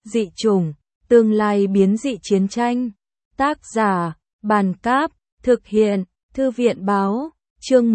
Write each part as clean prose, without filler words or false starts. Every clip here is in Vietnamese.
Dị chủng, tương lai biến dị chiến tranh. Tác giả, Bàn Cáp, thực hiện, Thư viện Báo, chương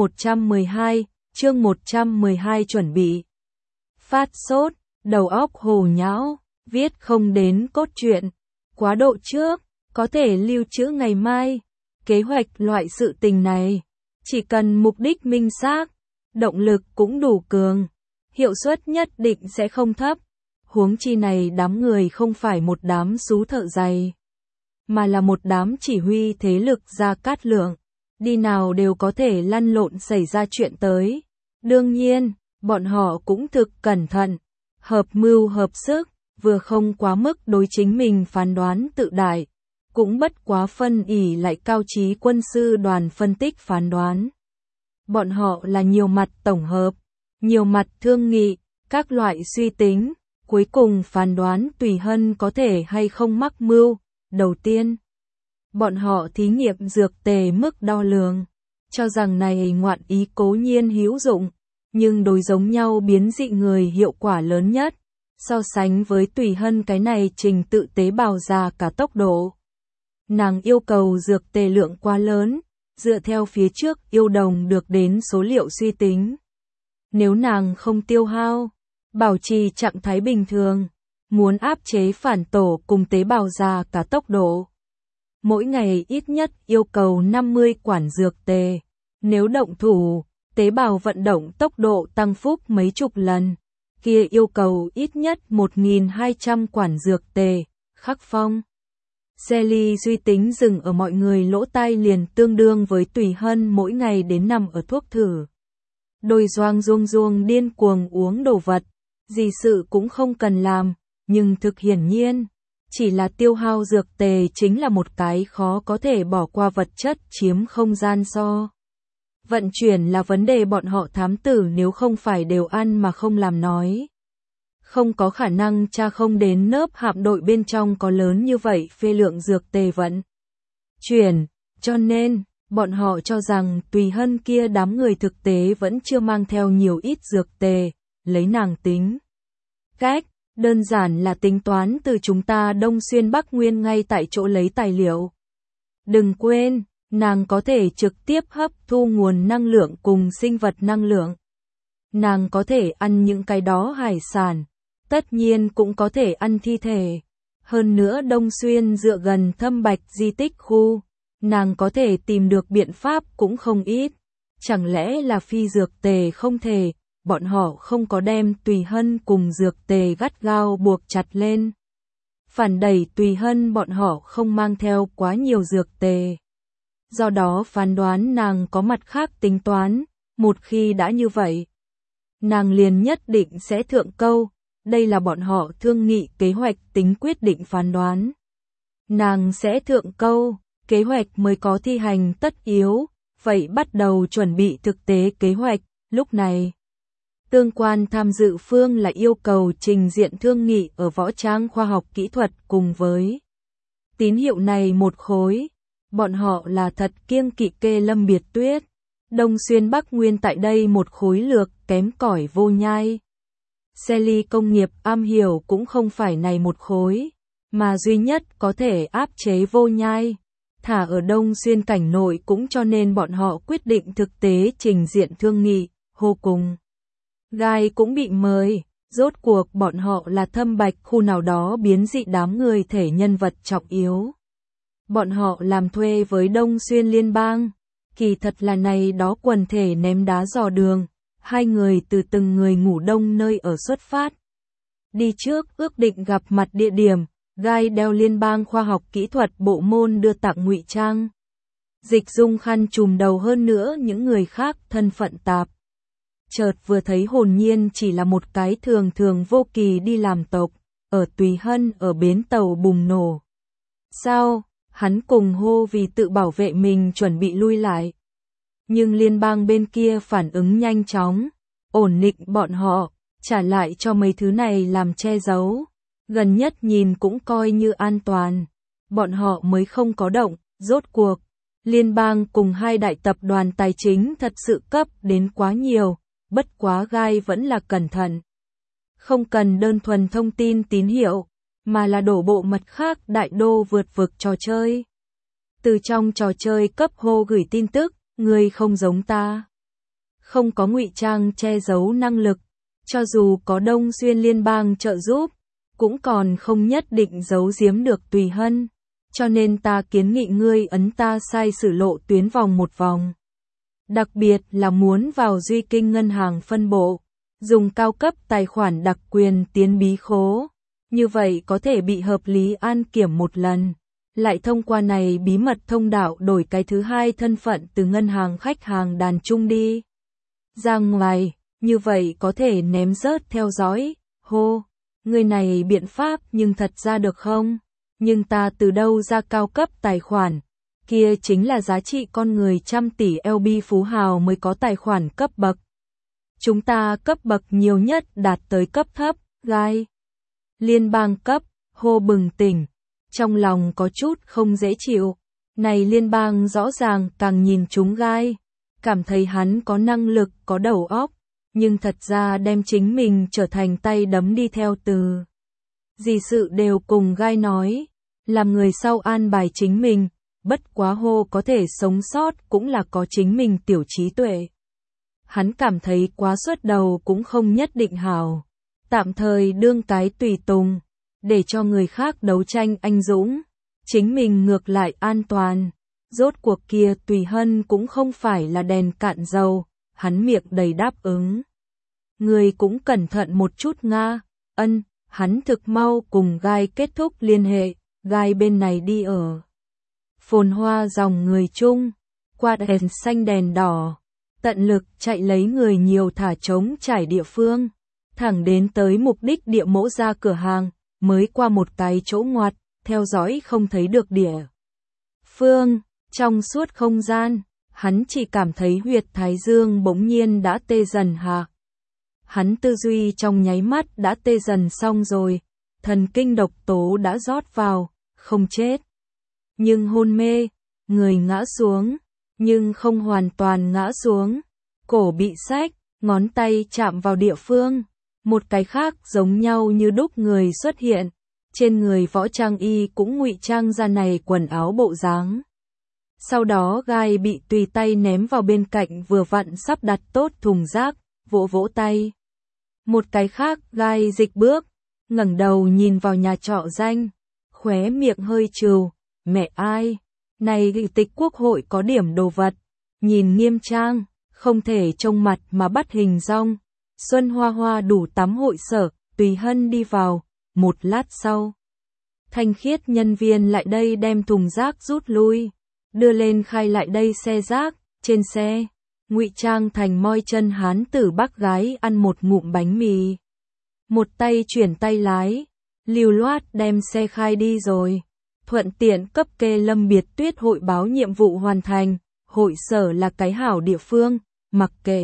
112 chuẩn bị. Phát sốt, đầu óc hồ nhão, viết không đến cốt truyện, quá độ trước, có thể lưu trữ ngày mai. Kế hoạch loại sự tình này, chỉ cần mục đích minh xác, động lực cũng đủ cường, hiệu suất nhất định sẽ không thấp. Huống chi này đám người không phải một đám sú thợ giày, mà là một đám chỉ huy thế lực Gia Cát Lượng, đi nào đều có thể lăn lộn xảy ra chuyện tới. Đương nhiên, bọn họ cũng thực cẩn thận, hợp mưu hợp sức, vừa không quá mức đối chính mình phán đoán tự đại, cũng bất quá phân ỷ lại cao trí quân sư đoàn phân tích phán đoán. Bọn họ là nhiều mặt tổng hợp, nhiều mặt thương nghị, các loại suy tính, cuối cùng phán đoán Tùy Hân có thể hay không mắc mưu. Đầu tiên, bọn họ thí nghiệm dược tề mức đo lường, cho rằng này ngoạn ý cố nhiên hữu dụng, nhưng đối giống nhau biến dị người hiệu quả lớn nhất, so sánh với Tùy Hân cái này trình tự tế bào già cả tốc độ. Nàng yêu cầu dược tề lượng quá lớn, dựa theo phía trước yêu đồng được đến số liệu suy tính. Nếu nàng không tiêu hao, bảo trì trạng thái bình thường, muốn áp chế phản tổ cùng tế bào già cả tốc độ, mỗi ngày ít nhất yêu cầu 50 quản dược tề. Nếu động thủ, tế bào vận động tốc độ tăng phúc mấy chục lần, kia yêu cầu ít nhất 1.200 quản dược tề. Khắc Phong, Sally suy tính dừng ở mọi người lỗ tai liền tương đương với Tùy Hân mỗi ngày đến nằm ở thuốc thử. Đôi Doang Duong điên cuồng uống đồ vật, gì sự cũng không cần làm, nhưng thực hiển nhiên, chỉ là tiêu hao dược tề chính là một cái khó có thể bỏ qua vật chất chiếm không gian so. Vận chuyển là vấn đề bọn họ thám tử nếu không phải đều ăn mà không làm nói. Không có khả năng tra không đến nớp hạm đội bên trong có lớn như vậy phê lượng dược tề vận chuyển, cho nên, bọn họ cho rằng Tùy Hân kia đám người thực tế vẫn chưa mang theo nhiều ít dược tề, lấy nàng tính. Cách, đơn giản là tính toán từ chúng ta Đông Xuyên Bắc Nguyên ngay tại chỗ lấy tài liệu. Đừng quên, nàng có thể trực tiếp hấp thu nguồn năng lượng cùng sinh vật năng lượng. Nàng có thể ăn những cái đó hải sản, tất nhiên cũng có thể ăn thi thể. Hơn nữa Đông Xuyên dựa gần Thâm Bạch di tích khu, nàng có thể tìm được biện pháp cũng không ít. Chẳng lẽ là phi dược tề không thể, bọn họ không có đem Tùy Hân cùng dược tề gắt gao buộc chặt lên. Phản đẩy Tùy Hân bọn họ không mang theo quá nhiều dược tề. Do đó phán đoán nàng có mặt khác tính toán, một khi đã như vậy, nàng liền nhất định sẽ thượng câu, đây là bọn họ thương nghị kế hoạch tính quyết định phán đoán. Nàng sẽ thượng câu, kế hoạch mới có thi hành tất yếu, vậy bắt đầu chuẩn bị thực tế kế hoạch, lúc này. Tương quan tham dự phương là yêu cầu trình diện thương nghị ở võ trang khoa học kỹ thuật cùng với tín hiệu này một khối. Bọn họ là thật kiêng kỵ Kê Lâm Biệt Tuyết. Đông Xuyên Bắc Nguyên tại đây một khối lược kém cỏi vô nhai. Sally công nghiệp am hiểu cũng không phải này một khối, mà duy nhất có thể áp chế vô nhai. Thả ở Đông Xuyên cảnh nội cũng cho nên bọn họ quyết định thực tế trình diện thương nghị, hô cùng. Gai cũng bị mời, rốt cuộc bọn họ là Thâm Bạch khu nào đó biến dị đám người thể nhân vật trọng yếu. Bọn họ làm thuê với Đông Xuyên Liên bang, kỳ thật là này đó quần thể ném đá dò đường, hai người từ từng người ngủ đông nơi ở xuất phát. Đi trước ước định gặp mặt địa điểm, Gai đeo Liên bang khoa học kỹ thuật bộ môn đưa tặng ngụy trang. Dịch Dung khăn trùm đầu hơn nữa những người khác thân phận tạp. Chợt vừa thấy hồn nhiên chỉ là một cái thường thường vô kỳ đi làm tộc, ở Tùy Hân ở bến tàu bùng nổ. Sao? Hắn cùng hô vì tự bảo vệ mình chuẩn bị lui lại. Nhưng liên bang bên kia phản ứng nhanh chóng, ổn định bọn họ, trả lại cho mấy thứ này làm che giấu. Gần nhất nhìn cũng coi như an toàn. Bọn họ mới không có động, rốt cuộc. Liên bang cùng hai đại tập đoàn tài chính thật sự cấp đến quá nhiều, bất quá Gai vẫn là cẩn thận. Không cần đơn thuần thông tin tín hiệu, mà là đổ bộ mặt khác đại đô vượt vực trò chơi. Từ trong trò chơi cấp hô gửi tin tức, ngươi không giống ta. Không có ngụy trang che giấu năng lực, cho dù có Đông Xuyên Liên bang trợ giúp, cũng còn không nhất định giấu giếm được Tùy Hân, cho nên ta kiến nghị ngươi ấn ta sai sử lộ tuyến vòng một vòng. Đặc biệt là muốn vào Duy Kinh ngân hàng phân bộ, dùng cao cấp tài khoản đặc quyền tiến bí khố, như vậy có thể bị hợp lý an kiểm một lần, lại thông qua này bí mật thông đạo đổi cái thứ hai thân phận từ ngân hàng khách hàng đàn trung đi ra ngoài, như vậy có thể ném rớt theo dõi. Hô, người này biện pháp nhưng thật ra được không? Nhưng ta từ đâu ra cao cấp tài khoản? Kia chính là giá trị con người trăm tỷ LB phú hào mới có tài khoản cấp bậc. Chúng ta cấp bậc nhiều nhất đạt tới cấp thấp, gai. Liên bang cấp, hô bừng tỉnh. Trong lòng có chút không dễ chịu. Này liên bang rõ ràng càng nhìn chúng gai. Cảm thấy hắn có năng lực, có đầu óc. Nhưng thật ra đem chính mình trở thành tay đấm đi theo từ. Gì sự đều cùng gai nói. Làm người sau an bài chính mình. Bất quá hô có thể sống sót cũng là có chính mình tiểu trí tuệ. Hắn cảm thấy quá xuất đầu cũng không nhất định hảo. Tạm thời đương cái tùy tùng, để cho người khác đấu tranh anh dũng. Chính mình ngược lại an toàn. Rốt cuộc kia Tùy Hân cũng không phải là đèn cạn dầu, hắn miệng đầy đáp ứng. Người cũng cẩn thận một chút nga, ân, hắn thực mau cùng gai kết thúc liên hệ, gai bên này đi ở. Phồn hoa dòng người chung, qua đèn xanh đèn đỏ, tận lực chạy lấy người nhiều thả trống trải địa phương, thẳng đến tới mục đích địa mẫu ra cửa hàng, mới qua một cái chỗ ngoặt, theo dõi không thấy được địa phương, trong suốt không gian, hắn chỉ cảm thấy huyệt thái dương bỗng nhiên đã tê dần hạ. Hắn tư duy trong nháy mắt đã tê dần xong rồi, thần kinh độc tố đã rót vào, không chết. Nhưng hôn mê, người ngã xuống, nhưng không hoàn toàn ngã xuống, cổ bị xách, ngón tay chạm vào địa phương, một cái khác giống nhau như đúc người xuất hiện, trên người võ trang y cũng ngụy trang ra này quần áo bộ dáng. Sau đó gai bị tùy tay ném vào bên cạnh vừa vặn sắp đặt tốt thùng rác, vỗ vỗ tay. Một cái khác gai dịch bước, ngẩng đầu nhìn vào nhà trọ danh, khóe miệng hơi trừ. Mẹ ai, này nghị tịch quốc hội có điểm đồ vật, nhìn nghiêm trang, không thể trông mặt mà bắt hình dong. Xuân Hoa Hoa đủ tắm hội sở, Tùy Hân đi vào, một lát sau. Thanh khiết nhân viên lại đây đem thùng rác rút lui, đưa lên khai lại đây xe rác, trên xe, ngụy trang thành moi chân hán tử bác gái ăn một ngụm bánh mì. Một tay chuyển tay lái, lưu loát đem xe khai đi rồi. Thuận tiện cấp kê Lâm Biệt Tuyết hội báo nhiệm vụ hoàn thành, hội sở là cái hảo địa phương, mặc kệ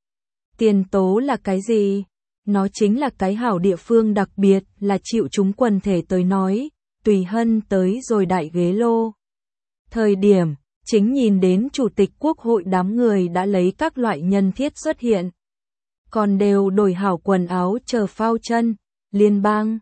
tiền tố là cái gì, nó chính là cái hảo địa phương đặc biệt là chịu chúng quần thể tới nói, Tùy Hân tới rồi đại ghế lô. Thời điểm, chính nhìn đến Chủ tịch Quốc hội đám người đã lấy các loại nhân thiết xuất hiện. Còn đều đổi hảo quần áo chờ phao chân, liên bang.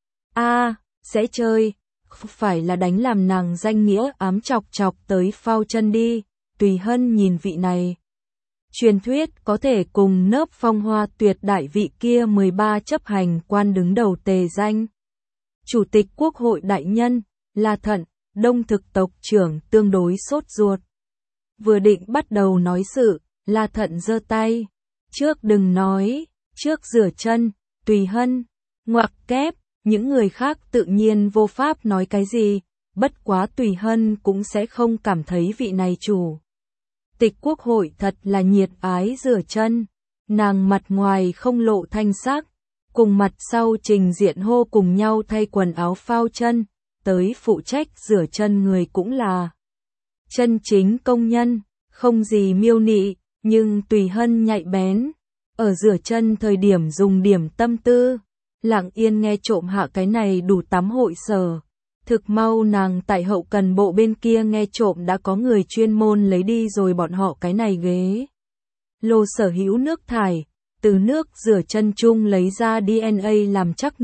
Sẽ chơi. Không phải là đánh làm nàng danh nghĩa ám chọc chọc tới phao chân đi, Tùy Hân nhìn vị này. Truyền thuyết có thể cùng nớp phong hoa tuyệt đại vị kia 13 chấp hành quan đứng đầu tề danh. Chủ tịch Quốc hội đại nhân, La Thận, Đông thực tộc trưởng tương đối sốt ruột. Vừa định bắt đầu nói sự, La Thận giơ tay. Trước đừng nói, trước rửa chân, Tùy Hân, ngoặc kép. Những người khác tự nhiên vô pháp nói cái gì, bất quá Tùy Hân cũng sẽ không cảm thấy vị này chủ tịch quốc hội thật là nhiệt ái rửa chân. Nàng mặt ngoài không lộ thanh sắc, cùng mặt sau trình diện hô cùng nhau thay quần áo phao chân, tới phụ trách rửa chân người cũng là chân chính công nhân, không gì miêu nị, nhưng Tùy Hân nhạy bén, ở rửa chân thời điểm dùng điểm tâm tư. Lặng yên nghe trộm hạ cái này đủ tắm hội sở. Thực mau nàng tại hậu cần bộ bên kia nghe trộm đã có người chuyên môn lấy đi rồi bọn họ cái này ghế. Lô sở hữu nước thải, từ nước rửa chân chung lấy ra DNA làm trắc nghiệm,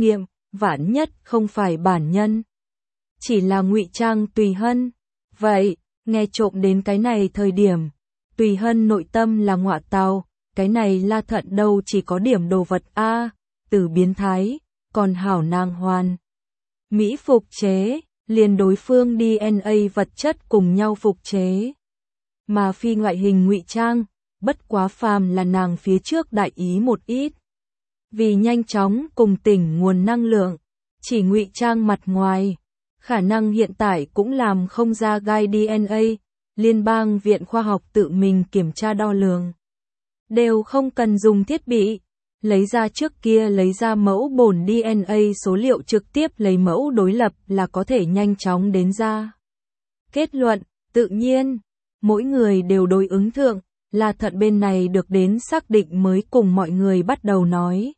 vạn nhất không phải bản nhân, chỉ là ngụy trang Tùy Hân. Vậy, nghe trộm đến cái này thời điểm, Tùy Hân nội tâm là ngọa tào, cái này La Thận đâu chỉ có điểm đồ vật a, từ biến thái, còn hảo nàng hoàn mỹ phục chế, liền đối phương DNA vật chất cùng nhau phục chế. Mà phi ngoại hình ngụy trang, bất quá phàm là nàng phía trước đại ý một ít. Vì nhanh chóng cùng tỉnh nguồn năng lượng, chỉ ngụy trang mặt ngoài, khả năng hiện tại cũng làm không ra gai DNA, Liên bang Viện Khoa học tự mình kiểm tra đo lường. Đều không cần dùng thiết bị, lấy ra trước kia lấy ra mẫu bổn DNA số liệu trực tiếp lấy mẫu đối lập là có thể nhanh chóng đến ra. Kết luận, tự nhiên, mỗi người đều đối ứng thượng, La Thận bên này được đến xác định mới cùng mọi người bắt đầu nói.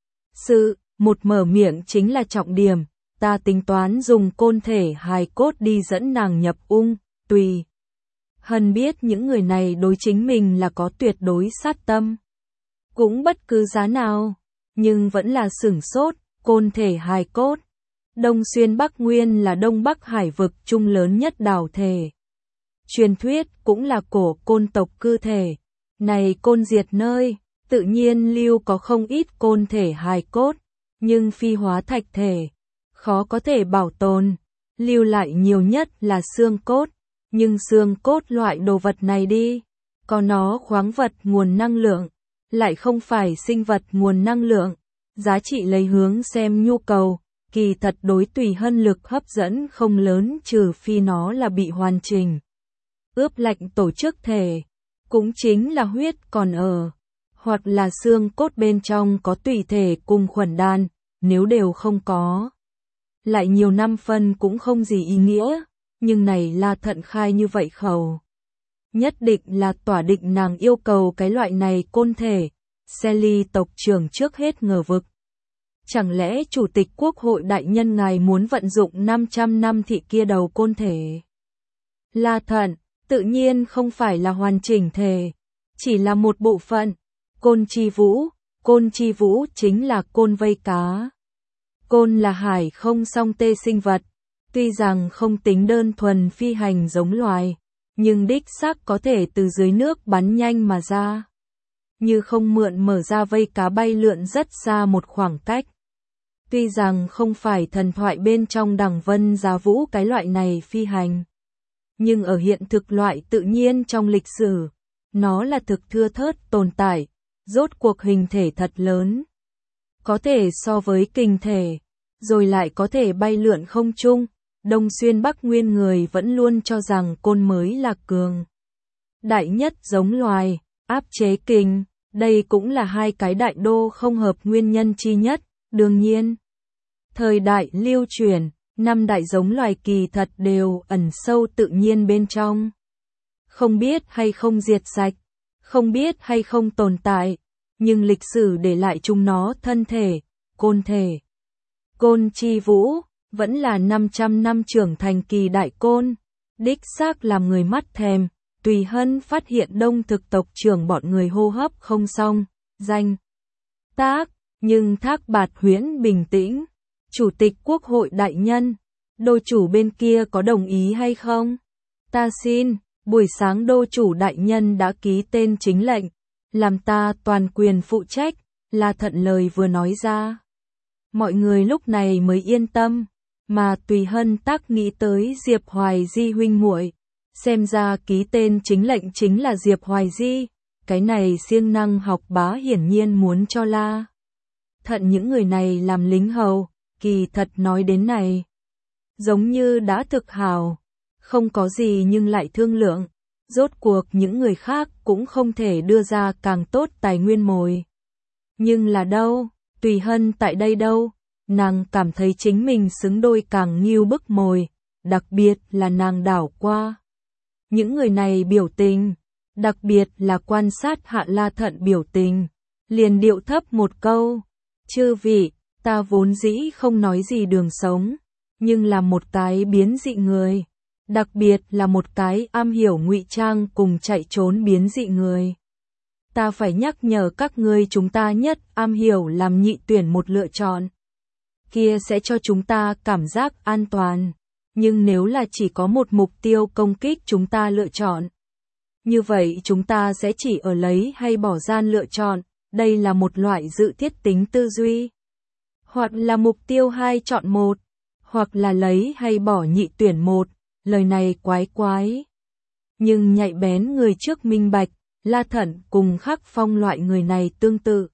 Một mở miệng chính là trọng điểm, ta tính toán dùng côn thể hài cốt đi dẫn nàng nhập ung, Tùy Hân biết những người này đối chính mình là có tuyệt đối sát tâm. Cũng bất cứ giá nào, nhưng vẫn là sửng sốt, côn thể hài cốt. Đông Xuyên Bắc Nguyên là Đông Bắc Hải vực trung lớn nhất đảo thể. Truyền thuyết cũng là cổ côn tộc cư thể. Này côn diệt nơi, tự nhiên lưu có không ít côn thể hài cốt, nhưng phi hóa thạch thể, khó có thể bảo tồn, lưu lại nhiều nhất là xương cốt, nhưng xương cốt loại đồ vật này đi, có nó khoáng vật nguồn năng lượng, lại không phải sinh vật nguồn năng lượng, giá trị lấy hướng xem nhu cầu, kỳ thật đối Tùy Hân lực hấp dẫn không lớn trừ phi nó là bị hoàn chỉnh. Ướp lạnh tổ chức thể, cũng chính là huyết còn ở, hoặc là xương cốt bên trong có tùy thể cùng khuẩn đan, nếu đều không có. Lại nhiều năm phân cũng không gì ý nghĩa, nhưng này La Thận khai như vậy khẩu. Nhất định là tỏa định nàng yêu cầu cái loại này côn thể, Sally tộc trưởng trước hết ngờ vực. Chẳng lẽ Chủ tịch Quốc hội đại nhân ngài muốn vận dụng 500 năm thị kia đầu côn thể? La Thận, tự nhiên không phải là hoàn chỉnh thể, chỉ là một bộ phận. Côn chi vũ chính là côn vây cá. Côn là hải không song tê sinh vật, tuy rằng không tính đơn thuần phi hành giống loài, nhưng đích xác có thể từ dưới nước bắn nhanh mà ra. Như không mượn mở ra vây cá bay lượn rất xa một khoảng cách. Tuy rằng không phải thần thoại bên trong Đằng Vân Giá Vũ cái loại này phi hành, nhưng ở hiện thực loại tự nhiên trong lịch sử, nó là thực thưa thớt tồn tại, rốt cuộc hình thể thật lớn. Có thể so với kình thể, rồi lại có thể bay lượn không trung, Đông Xuyên Bắc Nguyên người vẫn luôn cho rằng côn mới là cường đại nhất giống loài, áp chế kình, đây cũng là hai cái đại đô không hợp nguyên nhân chi nhất, đương nhiên. Thời đại lưu truyền, năm đại giống loài kỳ thật đều ẩn sâu tự nhiên bên trong. Không biết hay không diệt sạch, không biết hay không tồn tại, nhưng lịch sử để lại chúng nó thân thể, côn thể. Côn chi vũ, vẫn là 500 năm trưởng thành kỳ đại côn, đích xác làm người mắt thèm. Tùy Hân phát hiện đông thực tộc trưởng bọn người hô hấp không xong, danh tác, nhưng Thác Bạt Huyễn bình tĩnh. Chủ tịch Quốc hội đại nhân, đô chủ bên kia có đồng ý hay không? Ta xin, buổi sáng đô chủ đại nhân đã ký tên chính lệnh, làm ta toàn quyền phụ trách, La Thận lời vừa nói ra. Mọi người lúc này mới yên tâm, mà Tùy Hân tác nghĩ tới Diệp Hoài Di huynh muội. Xem ra ký tên chính lệnh chính là Diệp Hoài Di, cái này siêng năng học bá hiển nhiên muốn cho La Thận những người này làm lính hầu, kỳ thật nói đến này. Giống như đã thực hào, không có gì nhưng lại thương lượng, rốt cuộc những người khác cũng không thể đưa ra càng tốt tài nguyên mồi. Nhưng là đâu, Tùy Hân tại đây đâu, nàng cảm thấy chính mình xứng đôi càng nghiêu bức mồi, đặc biệt là nàng đảo qua. Những người này biểu tình, đặc biệt là quan sát hạ La Thận biểu tình, liền điệu thấp một câu, chư vị, ta vốn dĩ không nói gì đường sống, nhưng là một cái biến dị người, đặc biệt là một cái am hiểu ngụy trang cùng chạy trốn biến dị người. Ta phải nhắc nhở các ngươi chúng ta nhất am hiểu làm nhị tuyển một lựa chọn. kia sẽ cho chúng ta cảm giác an toàn. Nhưng nếu là chỉ có một mục tiêu công kích chúng ta lựa chọn, như vậy chúng ta sẽ chỉ ở lấy hay bỏ gian lựa chọn, đây là một loại dự thiết tính tư duy. Hoặc là mục tiêu 2 chọn 1, hoặc là lấy hay bỏ nhị tuyển 1, lời này quái quái. Nhưng nhạy bén người trước minh bạch, La Thận cùng Khắc Phong loại người này tương tự.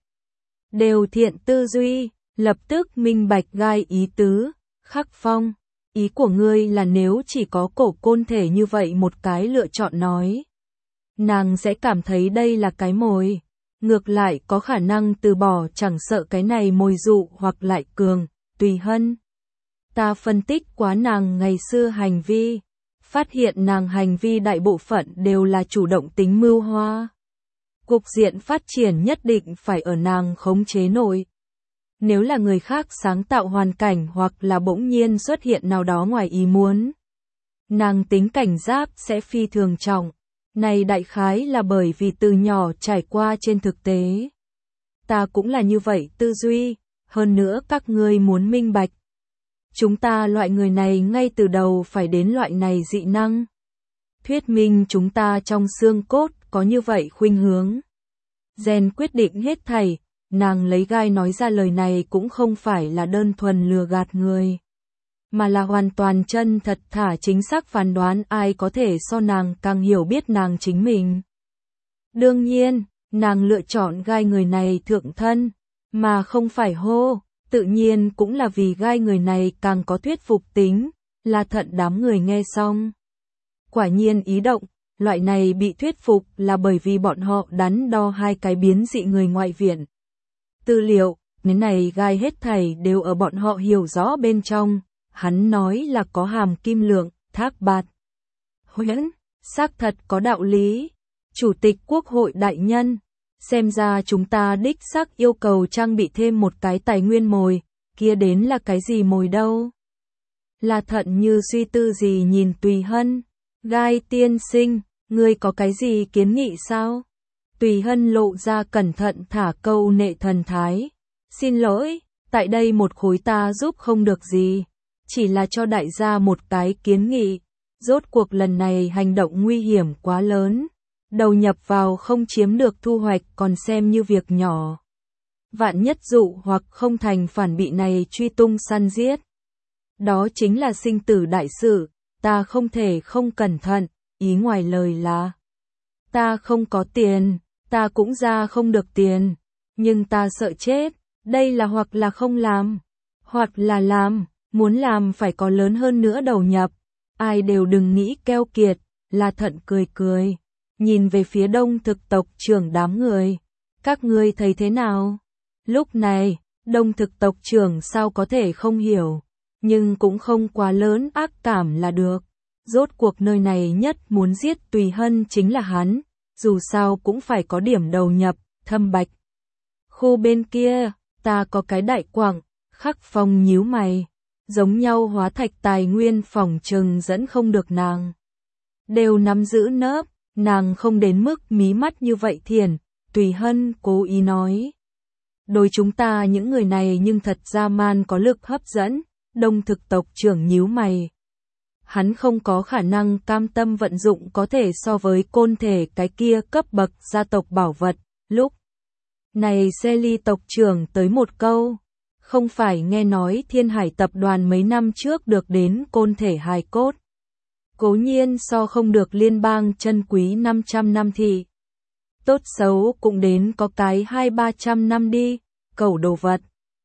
Đều thiện tư duy, lập tức minh bạch gai ý tứ, Khắc Phong. Ý của ngươi là nếu chỉ có cổ côn thể như vậy một cái lựa chọn nói. Nàng sẽ cảm thấy đây là cái mồi. Ngược lại có khả năng từ bỏ chẳng sợ cái này mồi dụ hoặc lại cường, tùy hân. Ta phân tích quá nàng ngày xưa hành vi. Phát hiện nàng hành vi đại bộ phận đều là chủ động tính mưu hoa. Cục diện phát triển nhất định phải ở nàng khống chế nội. Nếu là người khác sáng tạo hoàn cảnh hoặc là bỗng nhiên xuất hiện nào đó ngoài ý muốn, nàng tính cảnh giác sẽ phi thường trọng. Này đại khái là bởi vì từ nhỏ trải qua trên thực tế. Ta cũng là như vậy tư duy, hơn nữa các ngươi muốn minh bạch. Chúng ta loại người này ngay từ đầu phải đến loại này dị năng. Thuyết minh chúng ta trong xương cốt có như vậy khuynh hướng. Gen quyết định hết thảy, nàng lấy gai nói ra lời này cũng không phải là đơn thuần lừa gạt người. Mà là hoàn toàn chân thật thả chính xác phán đoán ai có thể so nàng càng hiểu biết nàng chính mình. Đương nhiên, nàng lựa chọn gai người này thượng thân, mà không phải hô, tự nhiên cũng là vì gai người này càng có thuyết phục tính, là Thận đám người nghe xong. Quả nhiên ý động, loại này bị thuyết phục là bởi vì bọn họ đắn đo hai cái biến dị người ngoại viện. Tư liệu, cái này gai hết thảy đều ở bọn họ hiểu rõ bên trong. Hắn nói là có hàm kim lượng, thác bạt. Huyễn, xác thật có đạo lý. Chủ tịch Quốc hội đại nhân, xem ra chúng ta đích xác yêu cầu trang bị thêm một cái tài nguyên mồi, kia đến là cái gì mồi đâu. La Thận như suy tư gì nhìn Tùy Hân, gai tiên sinh, ngươi có cái gì kiến nghị sao? Tùy Hân lộ ra cẩn thận thả câu nệ thần thái. Xin lỗi, tại đây một khối ta giúp không được gì. Chỉ là cho đại gia một cái kiến nghị, rốt cuộc lần này hành động nguy hiểm quá lớn, đầu nhập vào không chiếm được thu hoạch còn xem như việc nhỏ. Vạn nhất dụ hoặc không thành phản bị này truy tung săn giết. Đó chính là sinh tử đại sự, ta không thể không cẩn thận, ý ngoài lời là ta không có tiền, ta cũng ra không được tiền, nhưng ta sợ chết, đây là hoặc là không làm, hoặc là làm. Muốn làm phải có lớn hơn nữa đầu nhập, ai đều đừng nghĩ keo kiệt, La Thận cười cười, nhìn về phía Đông Thực tộc trưởng đám người, các ngươi thấy thế nào? Lúc này, Đông Thực tộc trưởng sao có thể không hiểu, nhưng cũng không quá lớn ác cảm là được, rốt cuộc nơi này nhất muốn giết Tùy Hân chính là hắn, dù sao cũng phải có điểm đầu nhập, Thâm Bạch. Khu bên kia, ta có cái đại quảng, Khắc Phong nhíu mày. Giống nhau hóa thạch tài nguyên phòng trừng dẫn không được nàng. Đều nắm giữ nớp, nàng không đến mức mí mắt như vậy thiền, Tùy Hân cố ý nói. Đối chúng ta những người này nhưng thật ra man có lực hấp dẫn, Đông Thực tộc trưởng nhíu mày. Hắn không có khả năng cam tâm vận dụng có thể so với côn thể cái kia cấp bậc gia tộc bảo vật, lúc này Selly tộc trưởng tới một câu. Không phải nghe nói Thiên Hải tập đoàn mấy năm trước được đến côn thể hài cốt. Cố nhiên so không được liên bang chân quý 500 năm thì. Tốt xấu cũng đến có cái 200-300 năm đi, cẩu đồ vật.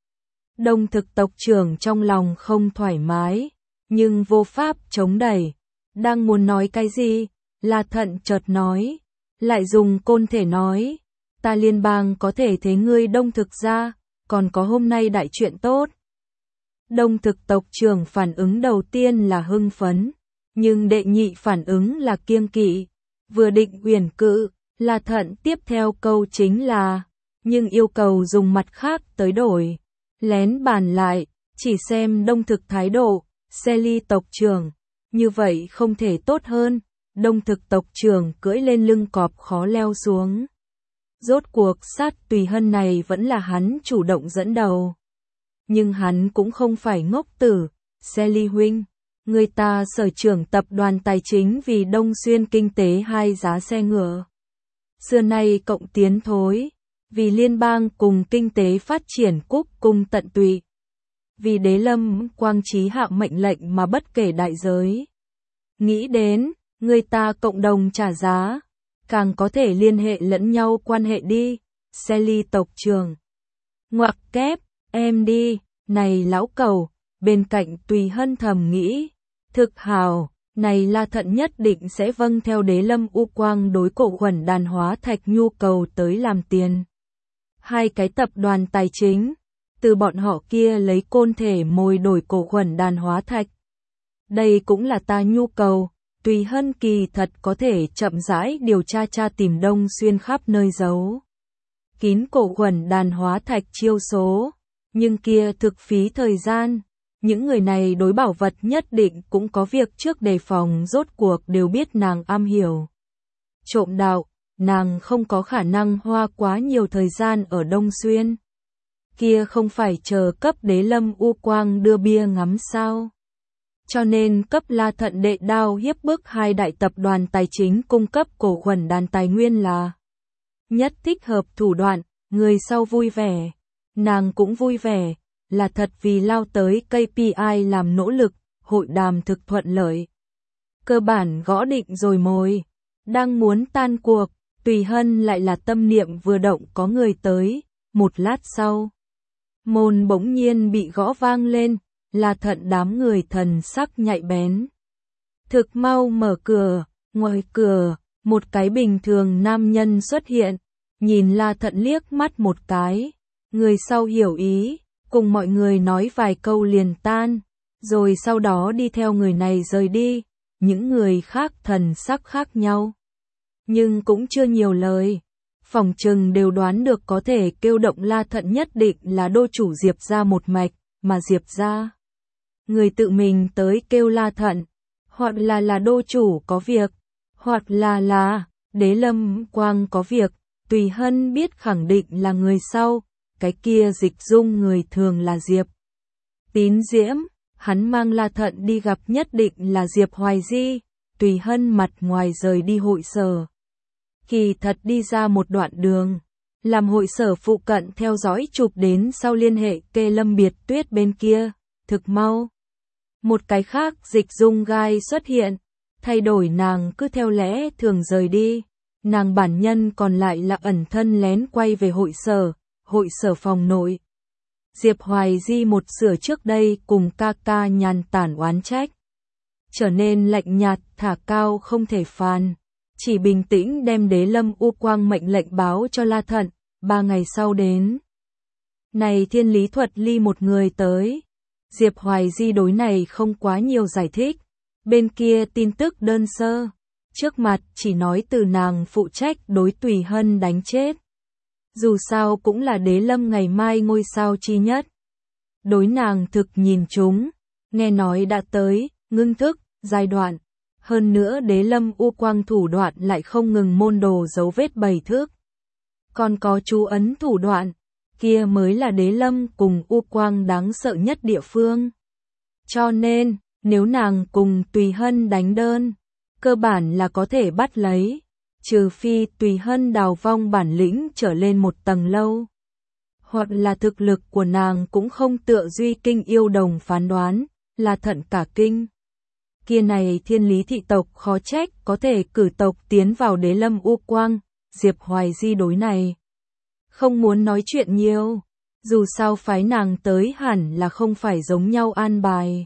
Đông Thực tộc trưởng trong lòng không thoải mái, nhưng vô pháp chống đẩy. Đang muốn nói cái gì, La Thận chợt nói, lại dùng côn thể nói. Ta liên bang có thể thế ngươi Đông Thực ra. Còn có hôm nay đại chuyện tốt. Đông Thực tộc trưởng phản ứng đầu tiên là hưng phấn, nhưng đệ nhị phản ứng là kiêng kỵ. Vừa định uyển cự, La Thận tiếp theo câu chính là, nhưng yêu cầu dùng mặt khác tới đổi. Lén bàn lại, chỉ xem Đông Thực thái độ, Selly tộc trưởng, như vậy không thể tốt hơn. Đông Thực tộc trưởng cưỡi lên lưng cọp khó leo xuống. Rốt cuộc sát Tùy Hân này vẫn là hắn chủ động dẫn đầu. nhưng hắn cũng không phải ngốc tử. Sally huynh, người ta sở trưởng tập đoàn tài chính vì Đông Xuyên kinh tế hai giá xe ngựa. Xưa nay cộng tiến thối, vì liên bang cùng kinh tế phát triển cúc cung tận tụy. Vì Đế Lâm Quang Chí hạ mệnh lệnh mà bất kể đại giới. Nghĩ đến, người ta cộng đồng trả giá, càng có thể liên hệ lẫn nhau quan hệ đi. Sally tộc trưởng. Ngoặc kép, em đi, này lão cẩu, bên cạnh Tùy Hân thầm nghĩ. Thực hào, này La Thận nhất định sẽ vâng theo Đế Lâm U Quang đối cổ khuẩn đàn hóa thạch nhu cầu tới làm tiền. Hai cái tập đoàn tài chính, từ bọn họ kia lấy côn thể mồi đổi cổ khuẩn đàn hóa thạch. Đây cũng là ta nhu cầu. Tùy Hân kỳ thật có thể chậm rãi điều tra tìm Đông Xuyên khắp nơi giấu kín cổ khuẩn đàn hóa thạch chiêu số, nhưng kia thực phí thời gian. Những người này đối bảo vật nhất định cũng có việc trước đề phòng, rốt cuộc đều biết nàng am hiểu trộm đạo, nàng không có khả năng hoa quá nhiều thời gian ở Đông Xuyên. Kia không phải chờ cấp Đế Lâm U Quang đưa bia ngắm sao? Cho nên cấp La Thận đệ đao hiếp bức hai đại tập đoàn tài chính cung cấp cổ khuẩn đàn tài nguyên là nhất thích hợp thủ đoạn. Người sau vui vẻ, nàng cũng vui vẻ, là thật vì lao tới KPI làm nỗ lực, hội đàm thực thuận lợi. Cơ bản gõ định rồi mồi, đang muốn tan cuộc, Tùy Hân lại là tâm niệm vừa động có người tới. Một lát sau, môn bỗng nhiên bị gõ vang lên. La Thận đám người thần sắc nhạy bén. Thực mau mở cửa, ngoài cửa, một cái bình thường nam nhân xuất hiện, nhìn La Thận liếc mắt một cái, người sau hiểu ý, cùng mọi người nói vài câu liền tan, rồi sau đó đi theo người này rời đi. Những người khác thần sắc khác nhau, nhưng cũng chưa nhiều lời, phỏng chừng đều đoán được có thể kêu động La Thận nhất định là đô chủ Diệp gia một mạch, mà Diệp gia người tự mình tới kêu La Thận, hoặc là đô chủ có việc, hoặc là Đế Lâm Quang có việc. Tùy Hân biết khẳng định là người sau, cái kia dịch dung người thường là Diệp Tín Diễm, hắn mang La Thận đi gặp nhất định là Diệp Hoài Di. Tùy Hân mặt ngoài rời đi hội sở, kỳ thật đi ra một đoạn đường, làm hội sở phụ cận theo dõi chụp đến sau liên hệ kê Lâm Biệt Tuyết bên kia. Thực mau, một cái khác dịch dung gai xuất hiện, thay đổi nàng cứ theo lẽ thường rời đi. Nàng bản nhân còn lại là ẩn thân lén quay về hội sở phòng nội. Diệp Hoài Di một sửa trước đây cùng ca ca nhàn tản oán trách, trở nên lạnh nhạt thả cao không thể phàn, chỉ bình tĩnh đem Đế Lâm U Quang mệnh lệnh báo cho La Thận. 3 ngày sau đến, này Thiên Lý Thuật Ly một người tới. Diệp Hoài Di đối này không quá nhiều giải thích, bên kia tin tức đơn sơ, trước mặt chỉ nói từ nàng phụ trách đối Tùy Hân đánh chết. Dù sao cũng là Đế Lâm ngày mai ngôi sao chi nhất, đối nàng thực nhìn chúng, nghe nói đã tới ngưng thức giai đoạn, hơn nữa Đế Lâm U Quang thủ đoạn lại không ngừng môn đồ dấu vết 7 thước, còn có chú ấn thủ đoạn, kia mới là Đế Lâm cùng U Quang đáng sợ nhất địa phương. Cho nên, nếu nàng cùng Tùy Hân đánh đơn, cơ bản là có thể bắt lấy, trừ phi Tùy Hân đào vong bản lĩnh trở lên một tầng lâu, hoặc là thực lực của nàng cũng không tựa Duy Kinh yêu đồng phán đoán, là Thận cả kinh. Kia này Thiên Lý thị tộc khó trách có thể cử tộc tiến vào Đế Lâm U Quang. Diệp Hoài Di đối này không muốn nói chuyện nhiều, dù sao phái nàng tới hẳn là không phải giống nhau an bài.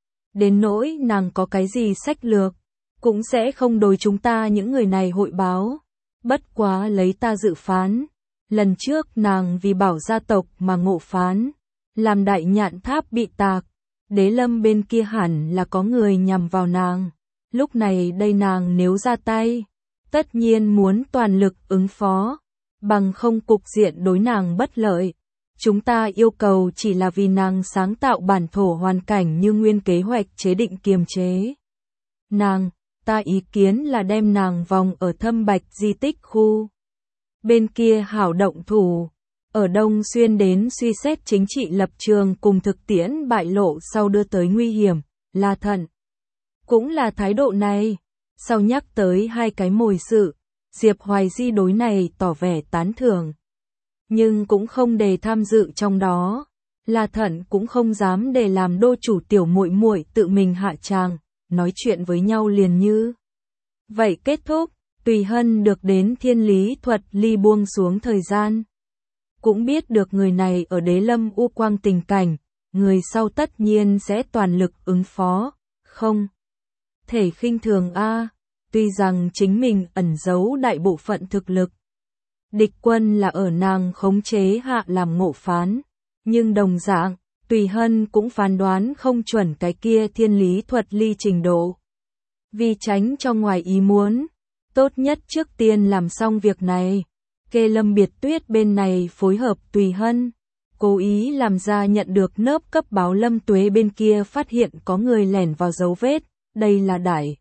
Đến nỗi nàng có cái gì sách lược, cũng sẽ không đối chúng ta những người này hội báo. Bất quá lấy ta dự phán, lần trước nàng vì bảo gia tộc mà ngộ phán, làm Đại Nhạn Tháp bị tạc, Đế Lâm bên kia hẳn là có người nhằm vào nàng. Lúc này đây nàng nếu ra tay, tất nhiên muốn toàn lực ứng phó, bằng không cục diện đối nàng bất lợi. Chúng ta yêu cầu chỉ là vì nàng sáng tạo bản thổ hoàn cảnh như nguyên kế hoạch chế định kiềm chế nàng. Ta ý kiến là đem nàng vòng ở Thâm Bạch di tích khu bên kia hảo động thủ. ở Đông Xuyên đến suy xét chính trị lập trường cùng thực tiễn bại lộ sau đưa tới nguy hiểm, La Thận cũng là thái độ này. Sau nhắc tới hai cái mồi sự, Diệp Hoài Di đối này tỏ vẻ tán thưởng, nhưng cũng không đề tham dự trong đó. La Thận cũng không dám để làm đô chủ tiểu muội muội tự mình hạ tràng, nói chuyện với nhau liền như vậy kết thúc. Tùy Hân được đến Thiên Lý Thuật Ly buông xuống thời gian, cũng biết được người này ở Đế Lâm U Quang tình cảnh, người sau tất nhiên sẽ toàn lực ứng phó, không thể khinh thường a. Tuy rằng chính mình ẩn giấu đại bộ phận thực lực, địch quân là ở nàng khống chế hạ làm ngộ phán, nhưng đồng dạng, Tùy Hân cũng phán đoán không chuẩn cái kia Thiên Lý Thuật Ly trình độ. Vì tránh cho ngoài ý muốn, tốt nhất trước tiên làm xong việc này. Kê Lâm Biệt Tuyết bên này phối hợp Tùy Hân, cố ý làm ra nhận được nớp cấp báo Lâm Tuế bên kia phát hiện có người lẻn vào dấu vết, đây là đại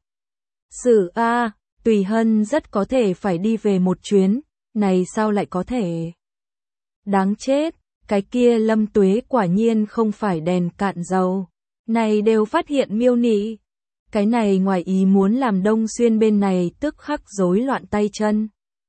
sự a. Tùy Hân rất có thể phải đi về một chuyến, này sao lại có thể? Đáng chết, cái kia Lâm Tuế quả nhiên không phải đèn cạn dầu, này đều phát hiện miêu nị. Cái này ngoài ý muốn làm Đông Xuyên bên này tức khắc rối loạn tay chân.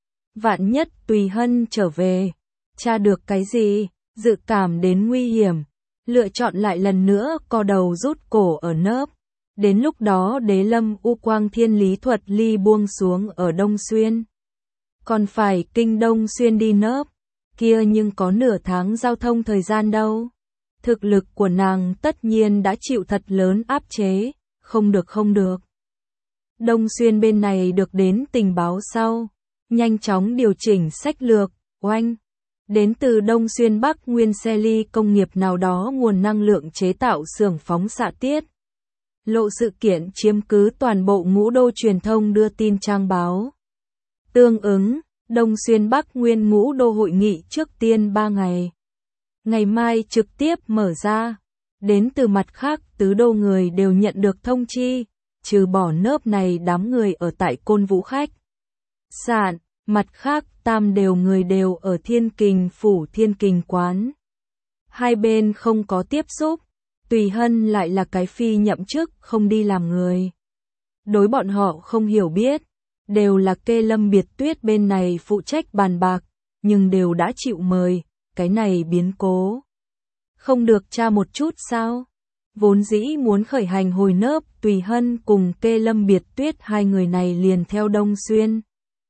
Vạn nhất Tùy Hân trở về, tra được cái gì, dự cảm đến nguy hiểm, lựa chọn lại lần nữa co đầu rút cổ ở nớp. Đến lúc đó Đế Lâm U Quang Thiên Lý Thuật Ly buông xuống ở Đông Xuyên, còn phải kinh Đông Xuyên đi nớp, kia nhưng có nửa tháng giao thông thời gian đâu. Thực lực của nàng tất nhiên đã chịu thật lớn áp chế, không được. Đông Xuyên bên này được đến tình báo sau, nhanh chóng điều chỉnh sách lược, oanh. Đến từ Đông Xuyên Bắc Nguyên xe ly công nghiệp nào đó nguồn năng lượng chế tạo xưởng phóng xạ tiết. Lộ sự kiện chiếm cứ toàn bộ ngũ đô truyền thông đưa tin trang báo. Tương ứng, Đông Xuyên Bắc Nguyên ngũ đô hội nghị trước tiên 3 ngày. Ngày mai trực tiếp mở ra. Đến từ mặt khác tứ đô người đều nhận được thông chi, trừ bỏ nớp này đám người ở tại Côn Vũ khách sạn, mặt khác tam đều người đều ở Thiên Kình phủ Thiên Kình quán. Hai bên không có tiếp xúc, Tùy Hân lại là cái phi nhậm chức không đi làm người. Đối bọn họ không hiểu biết, đều là Kê Lâm Biệt Tuyết bên này phụ trách bàn bạc, nhưng đều đã chịu mời, cái này biến cố. Không được tra một chút sao? Vốn dĩ muốn khởi hành hồi nớp, Tùy Hân cùng Kê Lâm Biệt Tuyết hai người này liền theo Đông Xuyên.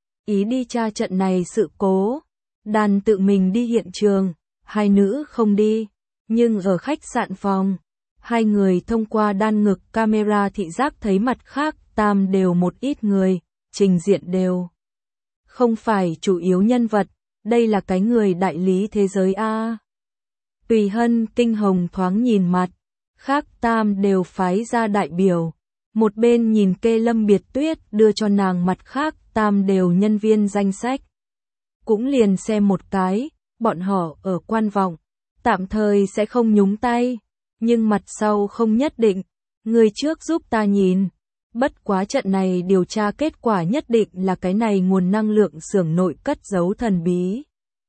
Ý đi tra trận này sự cố. Đàn tự mình đi hiện trường, hai nữ không đi, nhưng ở khách sạn phòng, hai người thông qua đan ngực camera thị giác thấy mặt khác tam đều một ít người, trình diện đều không phải chủ yếu nhân vật, đây là cái người đại lý thế giới a. Tùy Hân kinh hồng thoáng nhìn mặt, khác tam đều phái ra đại biểu, một bên nhìn Kê Lâm Biệt Tuyết đưa cho nàng mặt khác tam đều nhân viên danh sách. Cũng liền xem một cái, bọn họ ở quan vọng, tạm thời sẽ không nhúng tay, nhưng mặt sau không nhất định, người trước giúp ta nhìn. Bất quá trận này điều tra kết quả nhất định là cái này nguồn năng lượng xưởng nội cất giấu thần bí.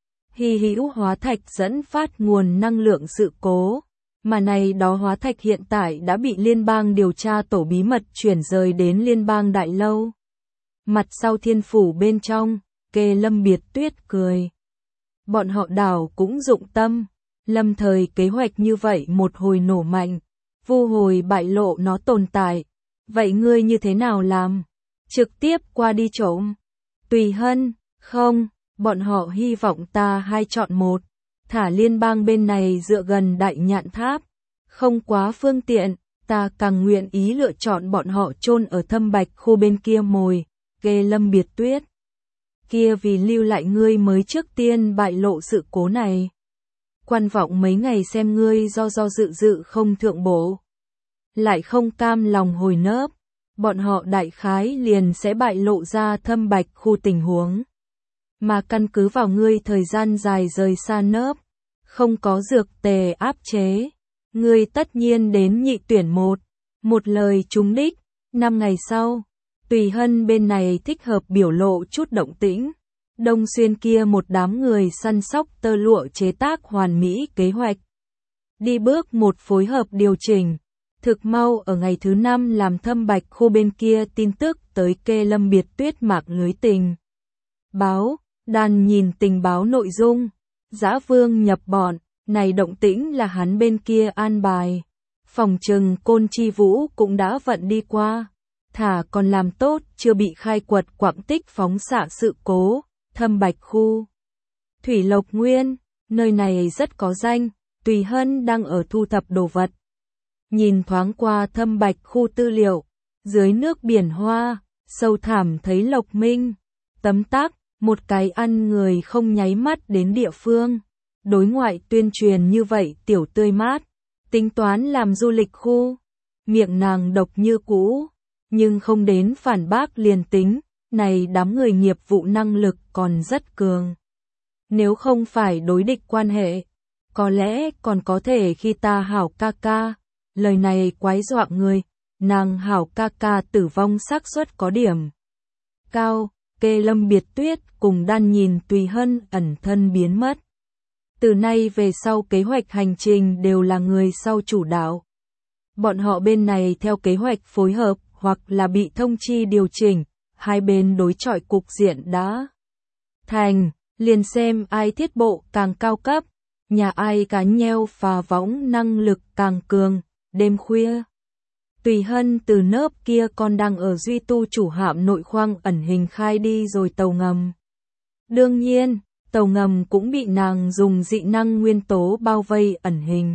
Hy hữu hóa thạch dẫn phát nguồn năng lượng sự cố, mà này đó hóa thạch hiện tại đã bị liên bang điều tra tổ bí mật chuyển rời đến liên bang đại lâu. Mặt sau Thiên phủ bên trong, Kê Lâm Biệt Tuyết cười. Bọn họ đảo cũng dụng tâm, lâm thời kế hoạch như vậy một hồi nổ mạnh, vu hồi bại lộ nó tồn tại. Vậy ngươi như thế nào làm? Trực tiếp qua đi trộm? Tùy Hân, không, bọn họ hy vọng ta hai chọn một. Thả liên bang bên này dựa gần Đại Nhạn Tháp, không quá phương tiện, ta càng nguyện ý lựa chọn bọn họ chôn ở Thâm Bạch khu bên kia mồi. Kê Lâm Biệt Tuyết, kia vì lưu lại ngươi mới trước tiên bại lộ sự cố này. Quan vọng mấy ngày xem ngươi do dự không thượng bộ, lại không cam lòng hồi nớp, bọn họ đại khái liền sẽ bại lộ ra Thâm Bạch khu tình huống. Mà căn cứ vào ngươi thời gian dài rời xa nớp, không có dược tề áp chế, ngươi tất nhiên đến nhị tuyển một lời trúng đích. 5 ngày sau, Tùy Hân bên này thích hợp biểu lộ chút động tĩnh, Đông Xuyên kia một đám người săn sóc tơ lụa chế tác hoàn mỹ kế hoạch. Đi bước một phối hợp điều chỉnh. Thực mau ở ngày thứ 5 làm Thâm Bạch khu bên kia tin tức tới kê Lâm Biệt Tuyết mạng lưới tình báo, đàn nhìn tình báo nội dung. Dã Vương nhập bọn, này động tĩnh là hắn bên kia an bài. Phòng trừng Côn Chi Vũ cũng đã vận đi qua. Thả còn làm tốt, chưa bị khai quật quặng tích phóng xạ sự cố. Thâm Bạch khu Thủy Lộc Nguyên, nơi này rất có danh. Tùy Hân đang ở thu thập đồ vật. Nhìn thoáng qua Thâm Bạch khu tư liệu. Dưới nước biển hoa, sâu thẳm thấy Lộc Minh. Tấm tắc, một cái ăn người không nháy mắt đến địa phương. Đối ngoại tuyên truyền như vậy tiểu tươi mát. Tính toán làm du lịch khu. Miệng nàng độc như cũ. Nhưng không đến phản bác liền tính. Này đám người nghiệp vụ năng lực còn rất cường. Nếu không phải đối địch quan hệ, có lẽ còn có thể khi ta hảo ca ca. Lời này quái dọa người. Nàng hảo ca ca tử vong xác suất có điểm cao. Kê Lâm Biệt Tuyết cùng đan nhìn Tùy Hân ẩn thân biến mất. Từ nay về sau kế hoạch hành trình đều là người sau chủ đạo. Bọn họ bên này theo kế hoạch phối hợp hoặc là bị thông chi điều chỉnh, hai bên đối chọi cục diện đã thành, liền xem ai thiết bộ càng cao cấp, nhà ai cá nheo phá võng năng lực càng cường. Đêm khuya, Tùy Hân từ nớp kia còn đang ở duy tu chủ hạm nội khoang ẩn hình khai đi rồi tàu ngầm. Đương nhiên, tàu ngầm cũng bị nàng dùng dị năng nguyên tố bao vây ẩn hình.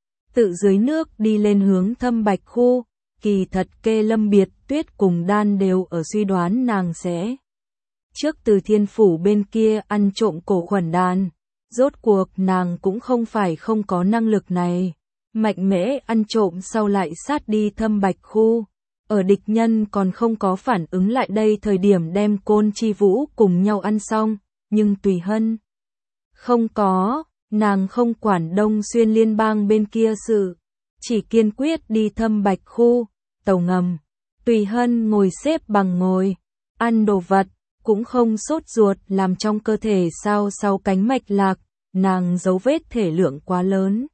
Tự dưới nước đi lên hướng Thâm Bạch khu, kỳ thật Kê Lâm Biệt Tuyết cùng đan đều ở suy đoán nàng sẽ trước từ Thiên Phủ bên kia ăn trộm cổ khuẩn đan. Rốt cuộc nàng cũng không phải không có năng lực này. Mạnh mẽ ăn trộm sau lại sát đi Thâm Bạch khu. Ở địch nhân còn không có phản ứng lại đây thời điểm đem Côn Chi Vũ cùng nhau ăn xong. Nhưng Tùy Hân không có, nàng không quản Đông Xuyên liên bang bên kia sự. Chỉ kiên quyết đi Thâm Bạch khu, tàu ngầm. Tùy Hân ngồi xếp bằng ngồi, ăn đồ vật, cũng không sốt ruột làm trong cơ thể sao sau cánh mạch lạc, nàng dấu vết thể lượng quá lớn.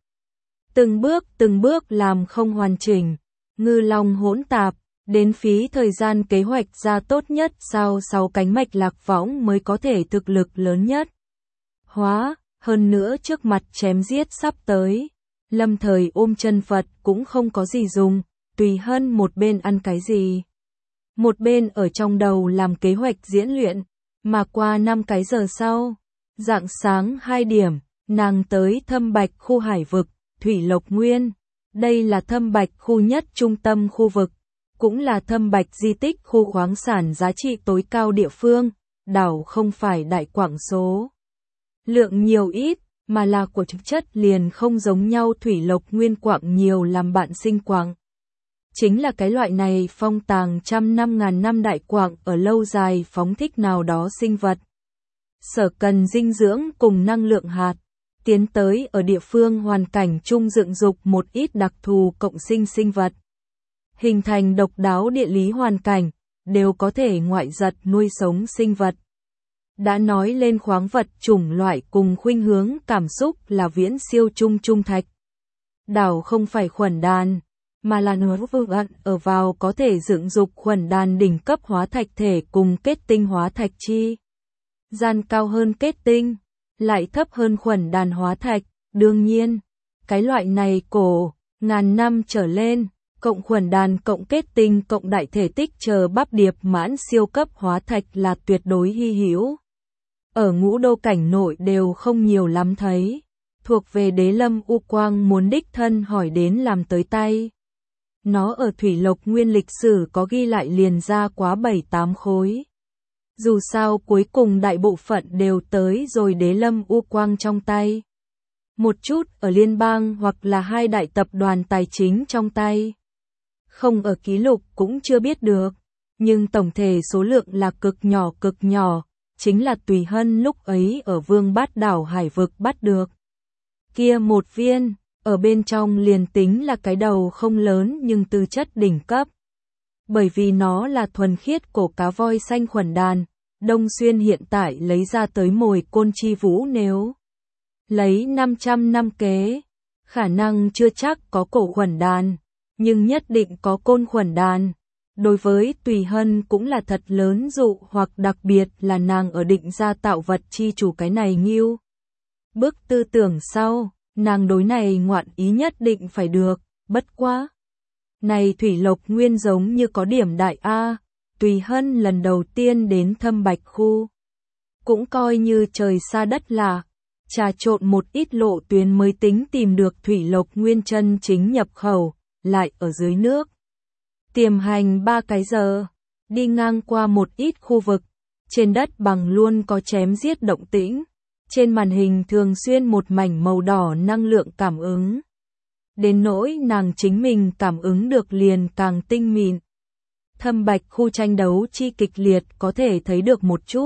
Từng bước làm không hoàn chỉnh, ngư long hỗn tạp, đến phí thời gian kế hoạch ra tốt nhất sao sau cánh mạch lạc võng mới có thể thực lực lớn nhất. Hơn nữa trước mặt chém giết sắp tới, lâm thời ôm chân Phật cũng không có gì dùng, Tùy Hân một bên ăn cái gì. Một bên ở trong đầu làm kế hoạch diễn luyện, mà qua 5 cái giờ sau, rạng sáng 2 điểm, nàng tới Thâm Bạch khu hải vực, Thủy Lộc Nguyên. Đây là Thâm Bạch khu nhất trung tâm khu vực, cũng là Thâm Bạch di tích khu khoáng sản giá trị tối cao địa phương, đảo không phải đại quảng số. Lượng nhiều ít, mà là của thực chất liền không giống nhau. Thủy Lộc Nguyên quặng nhiều làm bạn sinh quặng. Chính là cái loại này phong tàng trăm năm ngàn năm đại quặng ở lâu dài phóng thích nào đó sinh vật. Sở cần dinh dưỡng cùng năng lượng hạt, tiến tới ở địa phương hoàn cảnh chung dựng dục một ít đặc thù cộng sinh sinh vật. Hình thành độc đáo địa lý hoàn cảnh, đều có thể ngoại giật nuôi sống sinh vật. Đã nói lên khoáng vật chủng loại cùng khuynh hướng cảm xúc là viễn siêu trung thạch. Đảo không phải khuẩn đàn, mà là nửa vạn ở vào có thể dựng dục khuẩn đàn đỉnh cấp hóa thạch thể cùng kết tinh hóa thạch chi. Gian cao hơn kết tinh, lại thấp hơn khuẩn đàn hóa thạch, đương nhiên, cái loại này cổ, ngàn năm trở lên, cộng khuẩn đàn cộng kết tinh cộng đại thể tích chờ bắp điệp mãn siêu cấp hóa thạch là tuyệt đối hy hữu. Ở ngũ đô cảnh nội đều không nhiều lắm thấy, thuộc về Đế Lâm U Quang muốn đích thân hỏi đến làm tới tay. Nó ở Thủy Lộc Nguyên lịch sử có ghi lại liền ra quá 7-8 khối. Dù sao cuối cùng đại bộ phận đều tới rồi Đế Lâm U Quang trong tay. Một chút ở liên bang hoặc là hai đại tập đoàn tài chính trong tay. Không ở ký lục cũng chưa biết được, nhưng tổng thể số lượng là cực nhỏ, chính là Tùy Hân lúc ấy ở Vương Bát Đảo hải vực bắt được. Kia một viên, ở bên trong liền tính là cái đầu không lớn nhưng tư chất đỉnh cấp. Bởi vì nó là thuần khiết cổ cá voi xanh khuẩn đàn, Đông Xuyên hiện tại lấy ra tới mồi côn chi vũ nếu lấy 500 năm kế, khả năng chưa chắc có cổ khuẩn đàn, nhưng nhất định có côn khuẩn đàn. Đối với Tùy Hân cũng là thật lớn dụ hoặc đặc biệt là nàng ở định ra tạo vật chi chủ cái này nghiêu. Bước tư tưởng sau, nàng đối này ngoạn ý nhất định phải được, bất quá. Này Thủy Lộc Nguyên giống như có điểm đại A, Tùy Hân lần đầu tiên đến Thâm Bạch khu. Cũng coi như trời xa đất lạ, trà trộn một ít lộ tuyến mới tính tìm được Thủy Lộc Nguyên chân chính nhập khẩu, lại ở dưới nước. Tiềm hành 3 cái giờ, đi ngang qua một ít khu vực, trên đất bằng luôn có chém giết động tĩnh, trên màn hình thường xuyên một mảnh màu đỏ năng lượng cảm ứng. Đến nỗi nàng chính mình cảm ứng được liền càng tinh mịn. Thâm Bạch khu tranh đấu chi kịch liệt có thể thấy được một chút.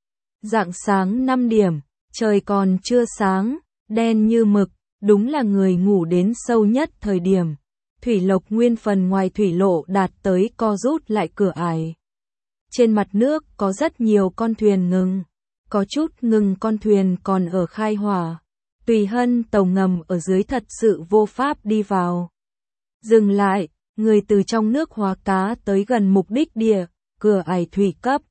Rạng sáng 5 điểm, trời còn chưa sáng, đen như mực, đúng là người ngủ đến sâu nhất thời điểm. Thủy Lộc Nguyên phần ngoài thủy lộ đạt tới co rút lại cửa ải. Trên mặt nước có rất nhiều con thuyền ngừng, có chút ngừng con thuyền còn ở khai hỏa. Tùy Hân tàu ngầm ở dưới thật sự vô pháp đi vào. Dừng lại, người từ trong nước hóa cá tới gần mục đích địa, cửa ải thủy cấp.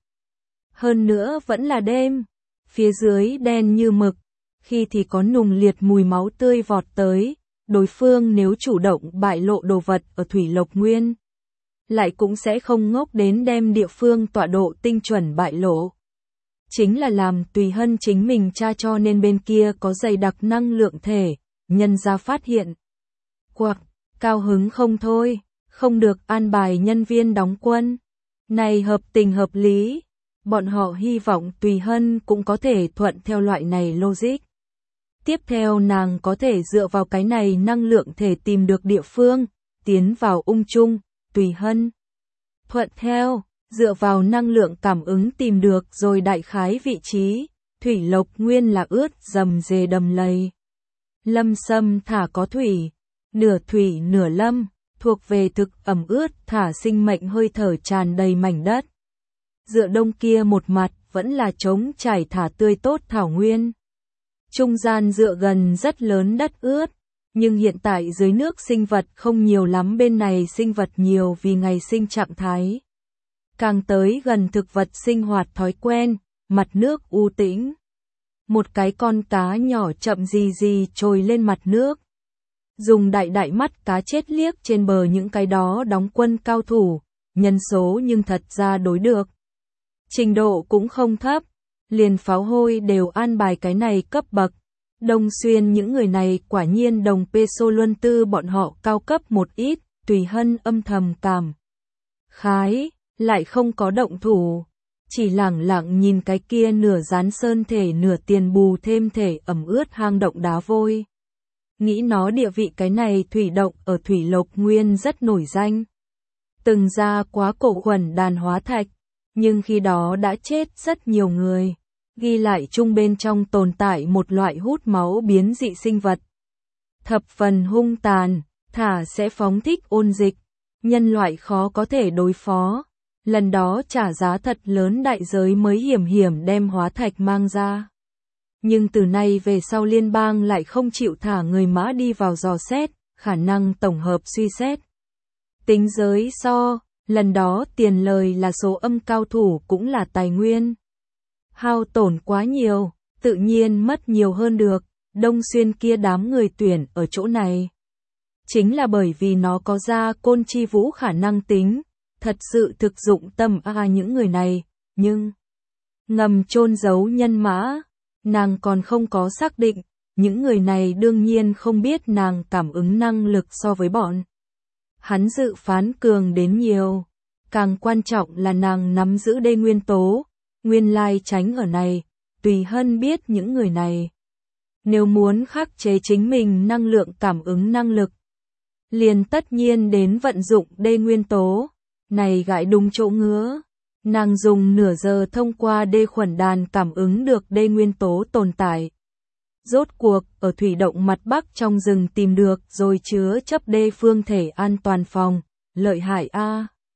Hơn nữa vẫn là đêm, phía dưới đen như mực, khi thì có nùng liệt mùi máu tươi vọt tới. Đối phương nếu chủ động bại lộ đồ vật ở Thủy Lộc Nguyên, lại cũng sẽ không ngốc đến đem địa phương tọa độ tinh chuẩn bại lộ. Chính là làm Tùy Hân chính mình tra cho nên bên kia có dày đặc năng lượng thể, nhân ra phát hiện. Quặc, cao hứng không thôi, không được an bài nhân viên đóng quân. Này hợp tình hợp lý, bọn họ hy vọng Tùy Hân cũng có thể thuận theo loại này logic. Tiếp theo nàng có thể dựa vào cái này năng lượng thể tìm được địa phương, tiến vào ung chung, Tùy Hân. Thuận theo, dựa vào năng lượng cảm ứng tìm được rồi đại khái vị trí, Thủy Lộc Nguyên là ướt dầm dề đầm lầy. Lâm sâm thả có thủy, nửa thủy nửa lâm, thuộc về thực ẩm ướt thả sinh mệnh hơi thở tràn đầy mảnh đất. Dựa đông kia một mặt vẫn là trống trải thả tươi tốt thảo nguyên. Trung gian dựa gần rất lớn đất ướt, nhưng hiện tại dưới nước sinh vật không nhiều lắm, bên này sinh vật nhiều vì ngày sinh trạng thái. Càng tới gần thực vật sinh hoạt thói quen, mặt nước u tĩnh. Một cái con cá nhỏ chậm gì gì trồi lên mặt nước. Dùng đại đại mắt cá chết liếc trên bờ những cái đó đóng quân cao thủ, nhân số nhưng thật ra đối được. Trình độ cũng không thấp. Liền pháo hôi đều an bài cái này cấp bậc. Đông Xuyên những người này quả nhiên đồng peso luân tư bọn họ cao cấp một ít, Tùy Hân âm thầm cảm khái, lại không có động thủ. Chỉ lẳng lặng nhìn cái kia nửa dán sơn thể nửa tiền bù thêm thể ẩm ướt hang động đá vôi. Nghĩ nó địa vị cái này thủy động ở Thủy Lộc Nguyên rất nổi danh. Từng ra quá cổ khuẩn đàn hóa thạch, nhưng khi đó đã chết rất nhiều người. Ghi lại chung bên trong tồn tại một loại hút máu biến dị sinh vật. Thập phần hung tàn, thả sẽ phóng thích ôn dịch. Nhân loại khó có thể đối phó. Lần đó trả giá thật lớn đại giới mới hiểm hiểm đem hóa thạch mang ra. Nhưng từ nay về sau liên bang lại không chịu thả người mã đi vào dò xét, khả năng tổng hợp suy xét. Tính giới so, lần đó tiền lời là số âm cao thủ cũng là tài nguyên. Hao tổn quá nhiều, tự nhiên mất nhiều hơn được, Đông Xuyên kia đám người tuyển ở chỗ này. Chính là bởi vì nó có ra côn chi vũ khả năng tính, thật sự thực dụng tâm những người này, nhưng ngầm chôn giấu nhân mã, nàng còn không có xác định, những người này đương nhiên không biết nàng cảm ứng năng lực so với bọn. Hắn dự phán cường đến nhiều, càng quan trọng là nàng nắm giữ đê nguyên tố. Nguyên lai tránh ở này, Tùy Hân biết những người này. Nếu muốn khắc chế chính mình năng lượng cảm ứng năng lực, liền tất nhiên đến vận dụng đê nguyên tố. Này gãi đúng chỗ ngứa. Nàng dùng nửa giờ thông qua đê khuẩn đàn cảm ứng được đê nguyên tố tồn tại. Rốt cuộc, ở thủy động mặt bắc trong rừng tìm được rồi chứa chấp đê phương thể an toàn phòng. Lợi hại a.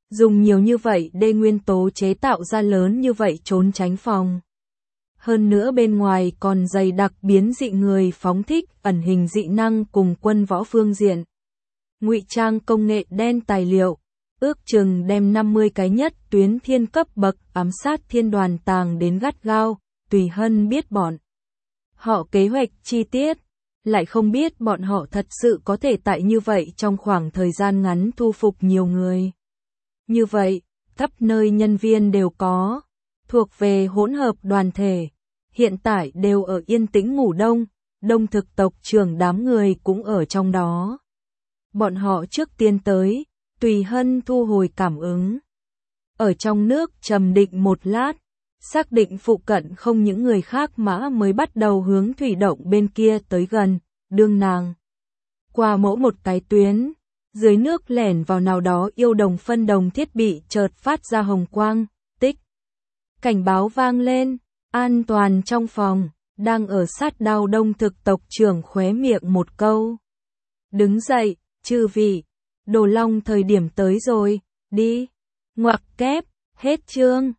Dùng nhiều như vậy đê nguyên tố chế tạo ra lớn như vậy trốn tránh phòng. Hơn nữa bên ngoài còn dày đặc biến dị người phóng thích, ẩn hình dị năng cùng quân võ phương diện. Ngụy trang công nghệ đen tài liệu, ước chừng đem 50 cái nhất tuyến thiên cấp bậc ám sát thiên đoàn tàng đến gắt gao, Tùy Hân biết bọn họ kế hoạch chi tiết, lại không biết bọn họ thật sự có thể tại như vậy trong khoảng thời gian ngắn thu phục nhiều người. Như vậy, khắp nơi nhân viên đều có, thuộc về hỗn hợp đoàn thể, hiện tại đều ở yên tĩnh ngủ đông, Đông Thực tộc trưởng đám người cũng ở trong đó. Bọn họ trước tiên tới, Tùy Hân thu hồi cảm ứng. Ở trong nước trầm định một lát, xác định phụ cận không những người khác mã mới bắt đầu hướng thủy động bên kia tới gần, đương nàng. Qua mỗi một cái tuyến, dưới nước lẻn vào nào đó yêu đồng phân đồng thiết bị chợt phát ra hồng quang, tích. Cảnh báo vang lên, an toàn trong phòng, đang ở sát đao Đông Thực tộc trưởng khóe miệng một câu. Đứng dậy, chư vị, Đồ Long thời điểm tới rồi, đi. Ngoặc kép, hết chương.